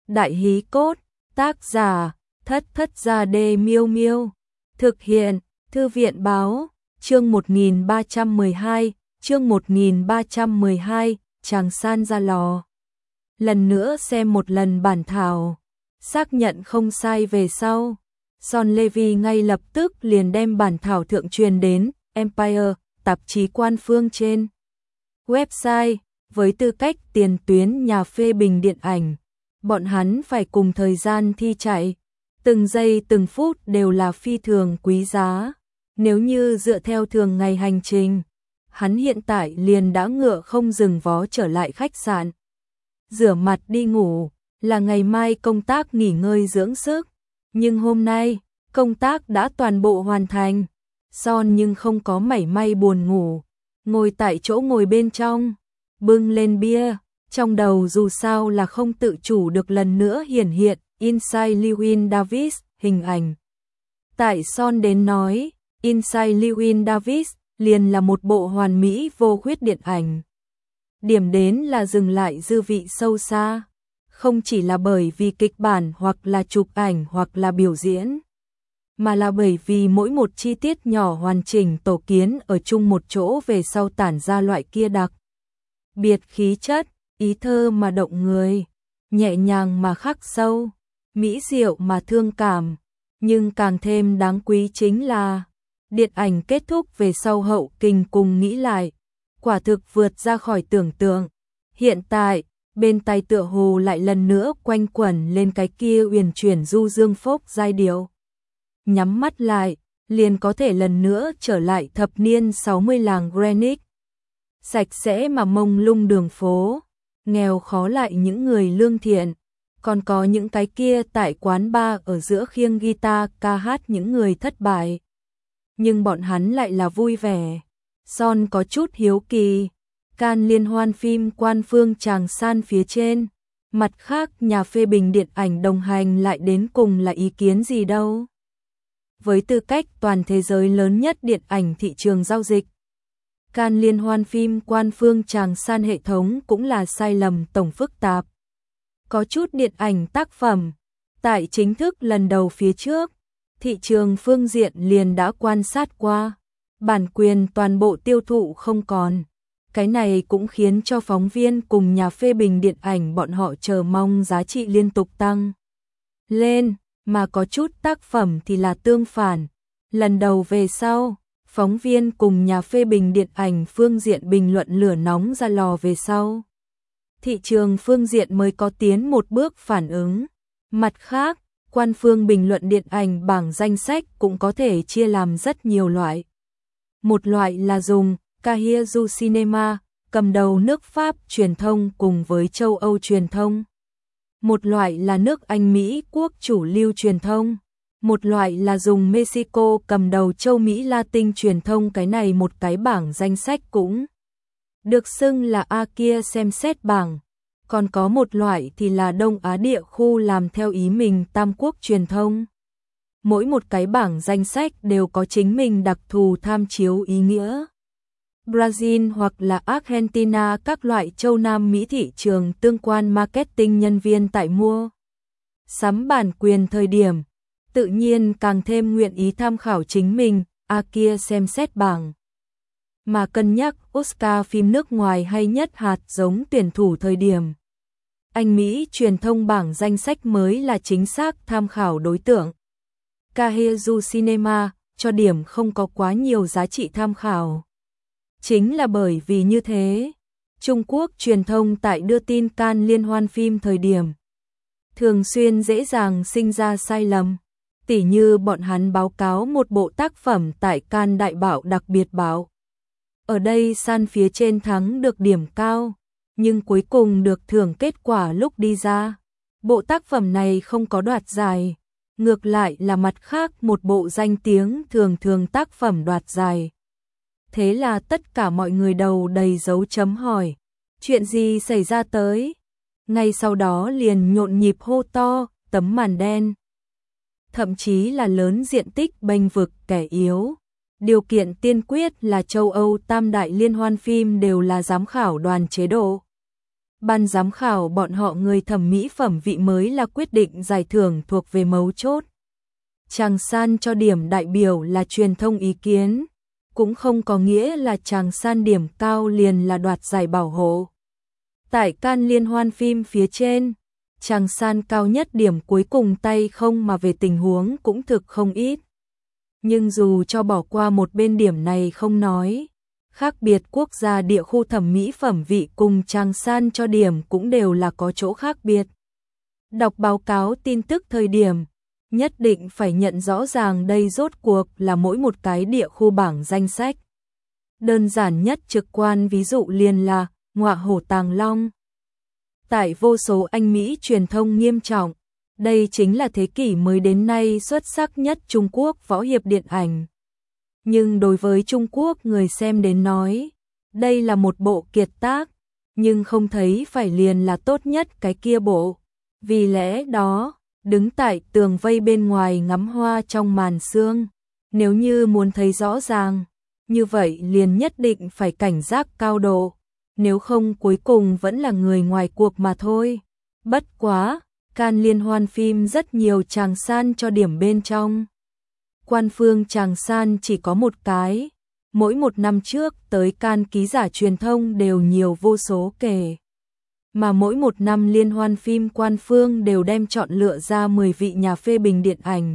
Đại hí cốt, tác giả, Thất Thất Gia Đê Miêu Miêu. Thực hiện, Thư viện báo, chương 1312, chương 1312, Tràng San ra lò. Lần nữa xem một lần bản thảo, xác nhận không sai về sau. Son Levy ngay lập tức liền đem bản thảo thượng truyền đến Empire, tạp chí quan phương trên website, với tư cách tiền tuyến nhà phê bình điện ảnh. Bọn hắn phải cùng thời gian thi chạy, từng giây từng phút đều là phi thường quý giá. Nếu như dựa theo thường ngày hành trình, hắn hiện tại liền đã ngựa không dừng vó trở lại khách sạn. Rửa mặt đi ngủ, là ngày mai công tác nghỉ ngơi dưỡng sức. Nhưng hôm nay, công tác đã toàn bộ hoàn thành. Son nhưng không có mảy may buồn ngủ, ngồi tại chỗ ngồi bên trong, bưng lên bia, trong đầu dù sao là không tự chủ được lần nữa hiển hiện Inside Llewyn Davis hình ảnh. Tại Son đến nói, Inside Llewyn Davis liền là một bộ hoàn mỹ vô khuyết điện ảnh. Điểm đến là dừng lại dư vị sâu xa, không chỉ là bởi vì kịch bản hoặc là chụp ảnh hoặc là biểu diễn, mà là bởi vì mỗi một chi tiết nhỏ hoàn chỉnh tổ kiến ở chung một chỗ về sau tản ra loại kia đặc biệt khí chất, ý thơ mà động người, nhẹ nhàng mà khắc sâu, mỹ diệu mà thương cảm. Nhưng càng thêm đáng quý chính là điện ảnh kết thúc về sau hậu kình cùng nghĩ lại, quả thực vượt ra khỏi tưởng tượng. Hiện tại, bên tai tựa hồ lại lần nữa quanh quẩn lên cái kia uyển chuyển du dương phốc giai điệu. Nhắm mắt lại, liền có thể lần nữa trở lại thập niên 60 làng Greenwich. Sạch sẽ mà mông lung đường phố, nghèo khó lại những người lương thiện, còn có những cái kia tại quán bar ở giữa khiêng guitar ca hát những người thất bại. Nhưng bọn hắn lại là vui vẻ. Son có chút hiếu kỳ, Cannes liên hoan phim quan phương Tràng San phía trên, mặt khác nhà phê bình điện ảnh đồng hành lại đến cùng là ý kiến gì đâu. Với tư cách toàn thế giới lớn nhất điện ảnh thị trường giao dịch, Cannes liên hoan phim quan phương Tràng San hệ thống cũng là sai lầm tổng phức tạp. Có chút điện ảnh tác phẩm, tại chính thức lần đầu phía trước, thị trường phương diện liền đã quan sát qua, bản quyền toàn bộ tiêu thụ không còn. Cái này cũng khiến cho phóng viên cùng nhà phê bình điện ảnh bọn họ chờ mong giá trị liên tục tăng lên, mà có chút tác phẩm thì là tương phản. Lần đầu về sau, phóng viên cùng nhà phê bình điện ảnh phương diện bình luận lửa nóng ra lò về sau, thị trường phương diện mới có tiến một bước phản ứng. Mặt khác, quan phương bình luận điện ảnh bảng danh sách cũng có thể chia làm rất nhiều loại. Một loại là dùng Cahiers du Cinema, cầm đầu nước Pháp truyền thông cùng với châu Âu truyền thông. Một loại là nước Anh Mỹ quốc chủ lưu truyền thông. Một loại là dùng Mexico cầm đầu châu Mỹ Latin truyền thông. Cái này một cái bảng danh sách cũng được xưng là Akia xem xét bảng. Còn có một loại thì là Đông Á địa khu làm theo ý mình tam quốc truyền thông. Mỗi một cái bảng danh sách đều có chính mình đặc thù tham chiếu ý nghĩa. Brazil hoặc là Argentina các loại châu Nam Mỹ thị trường tương quan marketing nhân viên tại mua sắm bản quyền thời điểm, tự nhiên càng thêm nguyện ý tham khảo chính mình, Akia xem xét bảng. Mà cân nhắc Oscar phim nước ngoài hay nhất hạt giống tuyển thủ thời điểm, Anh Mỹ truyền thông bảng danh sách mới là chính xác tham khảo đối tượng. Cahiers du Cinema cho điểm không có quá nhiều giá trị tham khảo. Chính là bởi vì như thế, Trung Quốc truyền thông tại đưa tin Cannes liên hoan phim thời điểm, thường xuyên dễ dàng sinh ra sai lầm. Tỉ như bọn hắn báo cáo một bộ tác phẩm tại Cannes đại bảo đặc biệt báo. Ở đây San phía trên thắng được điểm cao, nhưng cuối cùng được thưởng kết quả lúc đi ra, bộ tác phẩm này không có đoạt giải, ngược lại là mặt khác một bộ danh tiếng thường tác phẩm đoạt giải. Thế là tất cả mọi người đầu đầy dấu chấm hỏi, chuyện gì xảy ra tới? Ngay sau đó liền nhộn nhịp hô to, tấm màn đen. Thậm chí là lớn diện tích bênh vực kẻ yếu. Điều kiện tiên quyết là châu Âu tam đại liên hoan phim đều là giám khảo đoàn chế độ. Ban giám khảo bọn họ người thẩm mỹ phẩm vị mới là quyết định giải thưởng thuộc về mấu chốt. Chàng san cho điểm đại biểu là truyền thông ý kiến, cũng không có nghĩa là chàng san điểm cao liền là đoạt giải bảo hộ. Tại Cannes liên hoan phim phía trên, chàng san cao nhất điểm cuối cùng tay không mà về tình huống cũng thực không ít. Nhưng dù cho bỏ qua một bên điểm này không nói, khác biệt quốc gia địa khu thẩm mỹ phẩm vị cùng chàng san cho điểm cũng đều là có chỗ khác biệt. Đọc báo cáo tin tức thời điểm, nhất định phải nhận rõ ràng đây rốt cuộc là mỗi một cái địa khu bảng danh sách. Đơn giản nhất trực quan ví dụ liền là ngọa hổ tàng long. Tại vô số Anh Mỹ truyền thông nghiêm trọng, đây chính là thế kỷ mới đến nay xuất sắc nhất Trung Quốc võ hiệp điện ảnh. Nhưng đối với Trung Quốc người xem đến nói, đây là một bộ kiệt tác, nhưng không thấy phải liền là tốt nhất cái kia bộ. Vì lẽ đó, đứng tại tường vây bên ngoài ngắm hoa trong màn sương, nếu như muốn thấy rõ ràng, như vậy liền nhất định phải cảnh giác cao độ, nếu không cuối cùng vẫn là người ngoài cuộc mà thôi. Bất quá, Cannes liên hoan phim rất nhiều chàng san cho điểm bên trong. Quan phương chàng san chỉ có một cái, mỗi một năm trước tới Cannes ký giả truyền thông đều nhiều vô số kể. Mà mỗi một năm liên hoan phim quan phương đều đem chọn lựa ra 10 vị nhà phê bình điện ảnh.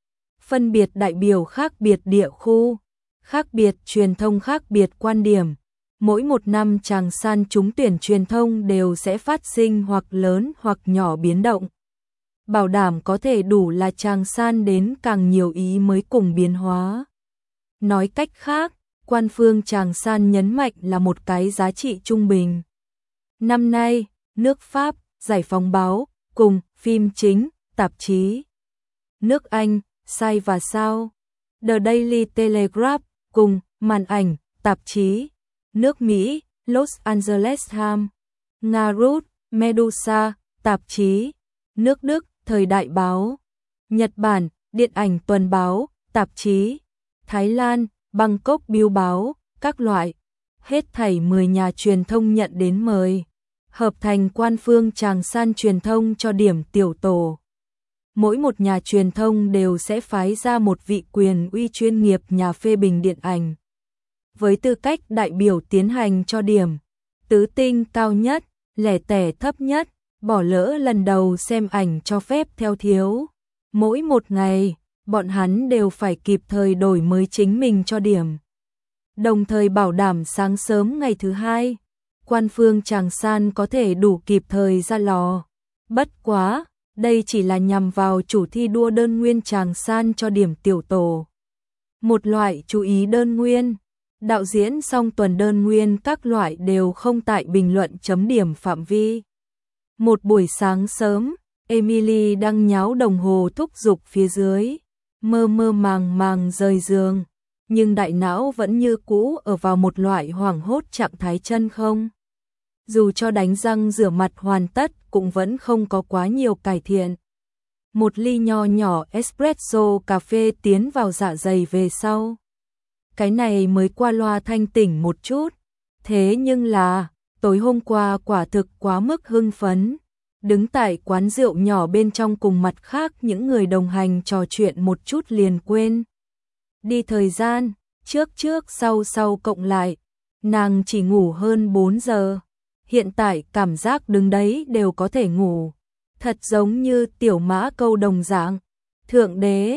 Phân biệt đại biểu khác biệt địa khu, khác biệt truyền thông khác biệt quan điểm. Mỗi một năm chàng san trúng tuyển truyền thông đều sẽ phát sinh hoặc lớn hoặc nhỏ biến động. Bảo đảm có thể đủ là chàng san đến càng nhiều ý mới cùng biến hóa. Nói cách khác, quan phương chàng san nhấn mạnh là một cái giá trị trung bình. Năm nay, nước Pháp, Giải phóng báo, cùng phim chính, tạp chí. Nước Anh, Sai và Sao, The Daily Telegraph, cùng màn ảnh, tạp chí. Nước Mỹ, Los Angeles Times, Nga Root, Medusa, tạp chí. Nước Đức, Thời đại báo. Nhật Bản, Điện ảnh tuần báo, tạp chí. Thái Lan, Bangkok Bill báo, các loại. Hết thảy 10 nhà truyền thông nhận đến mời. Hợp thành quan phương chàng san truyền thông cho điểm tiểu tổ. Mỗi một nhà truyền thông đều sẽ phái ra một vị quyền uy chuyên nghiệp nhà phê bình điện ảnh. Với tư cách đại biểu tiến hành cho điểm, tứ tinh cao nhất, lẻ tẻ thấp nhất, bỏ lỡ lần đầu xem ảnh cho phép theo thiếu. Mỗi một ngày, bọn hắn đều phải kịp thời đổi mới chính mình cho điểm. Đồng thời bảo đảm sáng sớm ngày thứ hai, quan phương chàng san có thể đủ kịp thời ra lò. Bất quá, đây chỉ là nhằm vào chủ thi đua đơn nguyên chàng san cho điểm tiểu tổ. Một loại chú ý đơn nguyên. Đạo diễn song tuần đơn nguyên các loại đều không tại bình luận chấm điểm phạm vi. Một buổi sáng sớm, Emily đang nháo đồng hồ thúc giục phía dưới, mơ mơ màng màng rời giường, nhưng đại não vẫn như cũ ở vào một loại hoảng hốt trạng thái chân không. Dù cho đánh răng rửa mặt hoàn tất cũng vẫn không có quá nhiều cải thiện. Một ly nho nhỏ espresso cà phê tiến vào dạ dày về sau. Cái này mới qua loa thanh tỉnh một chút, thế nhưng là, tối hôm qua quả thực quá mức hưng phấn, đứng tại quán rượu nhỏ bên trong cùng mặt khác những người đồng hành trò chuyện một chút liền quên. Đi thời gian, trước sau cộng lại, nàng chỉ ngủ hơn 4 giờ, hiện tại cảm giác đứng đấy đều có thể ngủ, thật giống như tiểu mã câu đồng dạng. Thượng đế,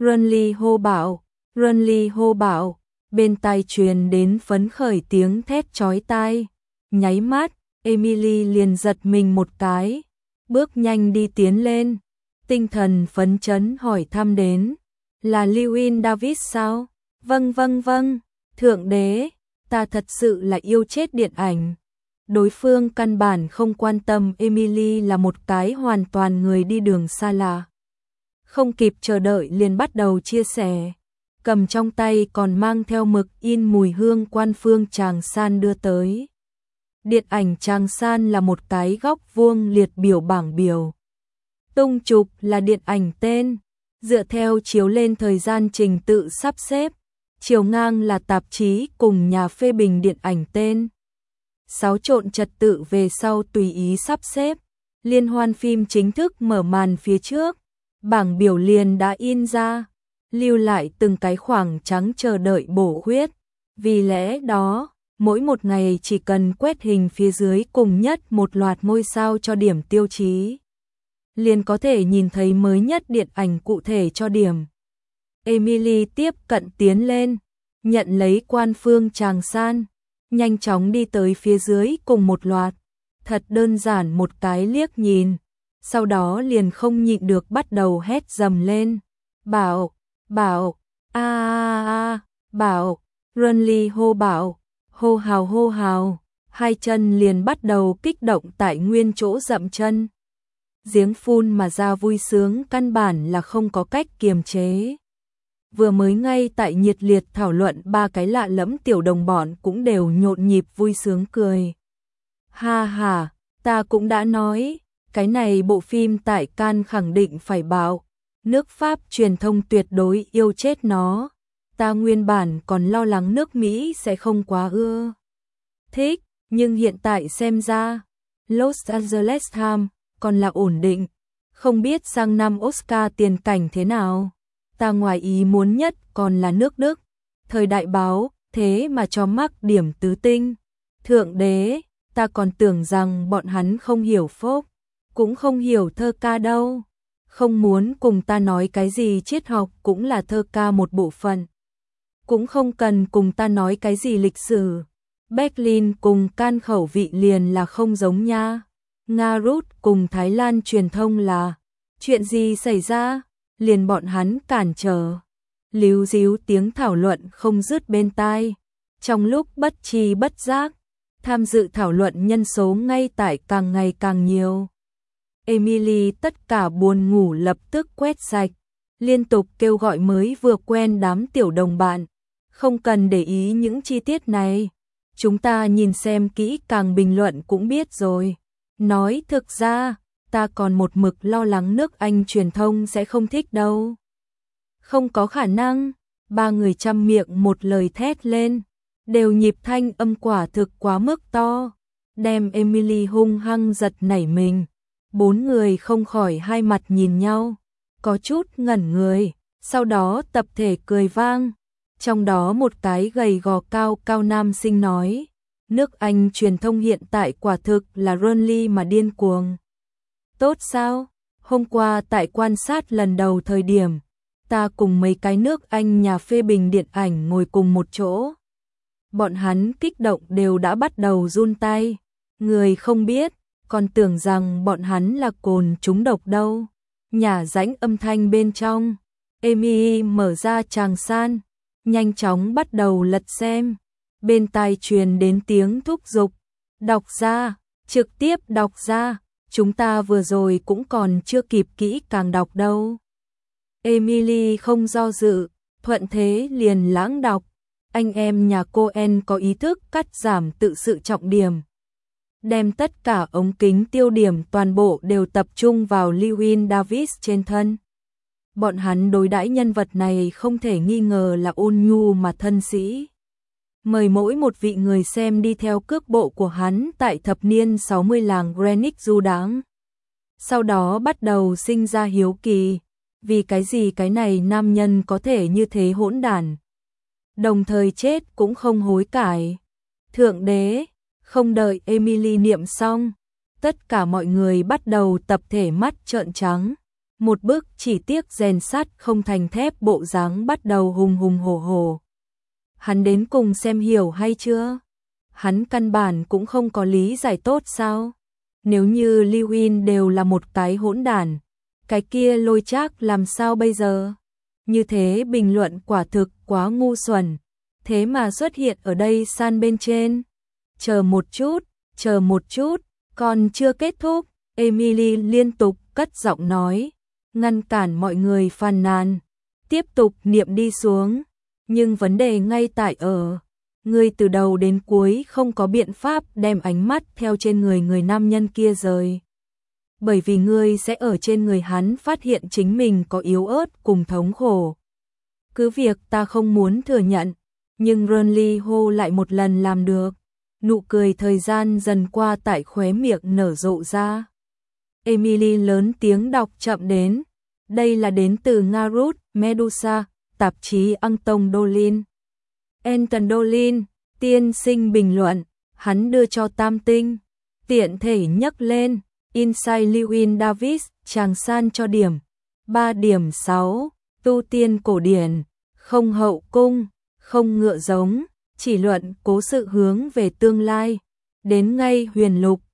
Runly hô bảo. Bên tai truyền đến phấn khởi tiếng thét chói tai, nháy mắt, Emily liền giật mình một cái, bước nhanh đi tiến lên, tinh thần phấn chấn hỏi thăm đến, là Lewin Davis sao? Vâng, thượng đế, ta thật sự là yêu chết điện ảnh. Đối phương căn bản không quan tâm Emily là một cái hoàn toàn người đi đường xa lạ. Không kịp chờ đợi liền bắt đầu chia sẻ. Cầm trong tay còn mang theo mực in mùi hương quan phương chàng san đưa tới. Điện ảnh chàng san là một cái góc vuông liệt biểu bảng biểu. Tung chụp là điện ảnh tên, dựa theo chiếu lên thời gian trình tự sắp xếp, chiều ngang là tạp chí cùng nhà phê bình điện ảnh tên. xáo trộn trật tự về sau tùy ý sắp xếp. Liên hoan phim chính thức mở màn phía trước, bảng biểu liền đã in ra, lưu lại từng cái khoảng trắng chờ đợi bổ khuyết. Vì lẽ đó, mỗi một ngày chỉ cần quét hình phía dưới cùng nhất một loạt ngôi sao cho điểm tiêu chí, liền có thể nhìn thấy mới nhất điện ảnh cụ thể cho điểm. Emily tiếp cận tiến lên, nhận lấy quan phương tràng san, nhanh chóng đi tới phía dưới cùng một loạt, thật đơn giản một cái liếc nhìn, sau đó liền không nhịn được bắt đầu hét dầm lên. Bảo, bảo, bảo, Runly hô bảo, hô hào, hai chân liền bắt đầu kích động tại nguyên chỗ dậm chân. Giếng phun mà ra vui sướng căn bản là không có cách kiềm chế. Vừa mới ngay tại nhiệt liệt thảo luận ba cái lạ lẫm tiểu đồng bọn cũng đều nhộn nhịp vui sướng cười. Ha ha, ta cũng đã nói, cái này bộ phim tại Cannes khẳng định phải báo, nước Pháp truyền thông tuyệt đối yêu chết nó. Ta nguyên bản còn lo lắng nước Mỹ sẽ không quá ưa thích, nhưng hiện tại xem ra, Los Angeles Times còn là ổn định, không biết sang năm Oscar tiền cảnh thế nào. Ta ngoài ý muốn nhất còn là nước Đức, thời đại báo, thế mà cho mắc điểm tứ tinh. Thượng đế, ta còn tưởng rằng bọn hắn không hiểu phốp, cũng không hiểu thơ ca đâu. Không muốn cùng ta nói cái gì triết học cũng là thơ ca một bộ phận. Cũng không cần cùng ta nói cái gì lịch sử. Berlin cùng Cannes khẩu vị liền là không giống nha. Nga Rút cùng Thái Lan truyền thông là chuyện gì xảy ra? Liền bọn hắn cản trở. Líu díu tiếng thảo luận không dứt bên tai. Trong lúc bất tri bất giác, tham dự thảo luận nhân số ngay tại càng ngày càng nhiều. Emily tất cả buồn ngủ lập tức quét sạch, liên tục kêu gọi mới vừa quen đám tiểu đồng bạn. Không cần để ý những chi tiết này, chúng ta nhìn xem kỹ càng bình luận cũng biết rồi. Nói thực ra, ta còn một mực lo lắng nước Anh truyền thông sẽ không thích đâu. Không có khả năng, ba người chăm miệng một lời thét lên, đều nhịp thanh âm quả thực quá mức to, đem Emily hung hăng giật nảy mình. Bốn người không khỏi hai mặt nhìn nhau, có chút ngẩn người, sau đó tập thể cười vang. Trong đó một cái gầy gò cao cao nam sinh nói, nước Anh truyền thông hiện tại quả thực là Runly mà điên cuồng. Tốt sao? Hôm qua tại quan sát lần đầu thời điểm, ta cùng mấy cái nước Anh nhà phê bình điện ảnh ngồi cùng một chỗ. Bọn hắn kích động đều đã bắt đầu run tay, người không biết, còn tưởng rằng bọn hắn là cồn trúng độc đâu. Nhả rãnh âm thanh bên trong, Amy mở ra tràng san, nhanh chóng bắt đầu lật xem. Bên tai truyền đến tiếng thúc giục, đọc ra, trực tiếp đọc ra, chúng ta vừa rồi cũng còn chưa kịp kỹ càng đọc đâu. Emily không do dự, thuận thế liền lãng đọc. Anh em nhà Coen có ý thức cắt giảm tự sự trọng điểm, đem tất cả ống kính tiêu điểm toàn bộ đều tập trung vào Llewyn Davis trên thân. Bọn hắn đối đãi nhân vật này không thể nghi ngờ là ôn nhu mà thân sĩ. Mời mỗi một vị người xem đi theo cước bộ của hắn tại thập niên 60 làng Greenwich du đãng. Sau đó bắt đầu sinh ra hiếu kỳ, vì cái gì cái này nam nhân có thể như thế hỗn đản, đồng thời chết cũng không hối cải. Thượng đế, không đợi Emily niệm xong, tất cả mọi người bắt đầu tập thể mắt trợn trắng. Một bức chỉ tiếc rèn sắt không thành thép bộ dáng bắt đầu hùng hùng hổ hổ. Hắn đến cùng xem hiểu hay chưa? Hắn căn bản cũng không có lý giải tốt sao? Nếu như Llewyn đều là một cái hỗn đản, cái kia Lôi Trác làm sao bây giờ? Như thế bình luận quả thực quá ngu xuẩn, thế mà xuất hiện ở đây san bên trên. Chờ một chút, còn chưa kết thúc. Emily liên tục cất giọng nói, ngăn cản mọi người phàn nàn, tiếp tục niệm đi xuống. Nhưng vấn đề ngay tại ở, ngươi từ đầu đến cuối không có biện pháp đem ánh mắt theo trên người nam nhân kia rời. Bởi vì ngươi sẽ ở trên người hắn phát hiện chính mình có yếu ớt cùng thống khổ. Cứ việc ta không muốn thừa nhận, nhưng Runly Ho lại một lần làm được. Nụ cười thời gian dần qua tại khóe miệng nở rộ ra. Emily lớn tiếng đọc chậm đến. Đây là đến từ Ngarut, Medusa, tạp chí Anton Dolin. Anton Dolin, tiên sinh bình luận, hắn đưa cho Tam Tinh. Tiện thể nhắc lên, Inside Lewin Davis, chàng san cho điểm 3.6, tu tiên cổ điển, không hậu cung, không ngựa giống, chỉ luận cố sự hướng về tương lai. Đến ngay huyền lục,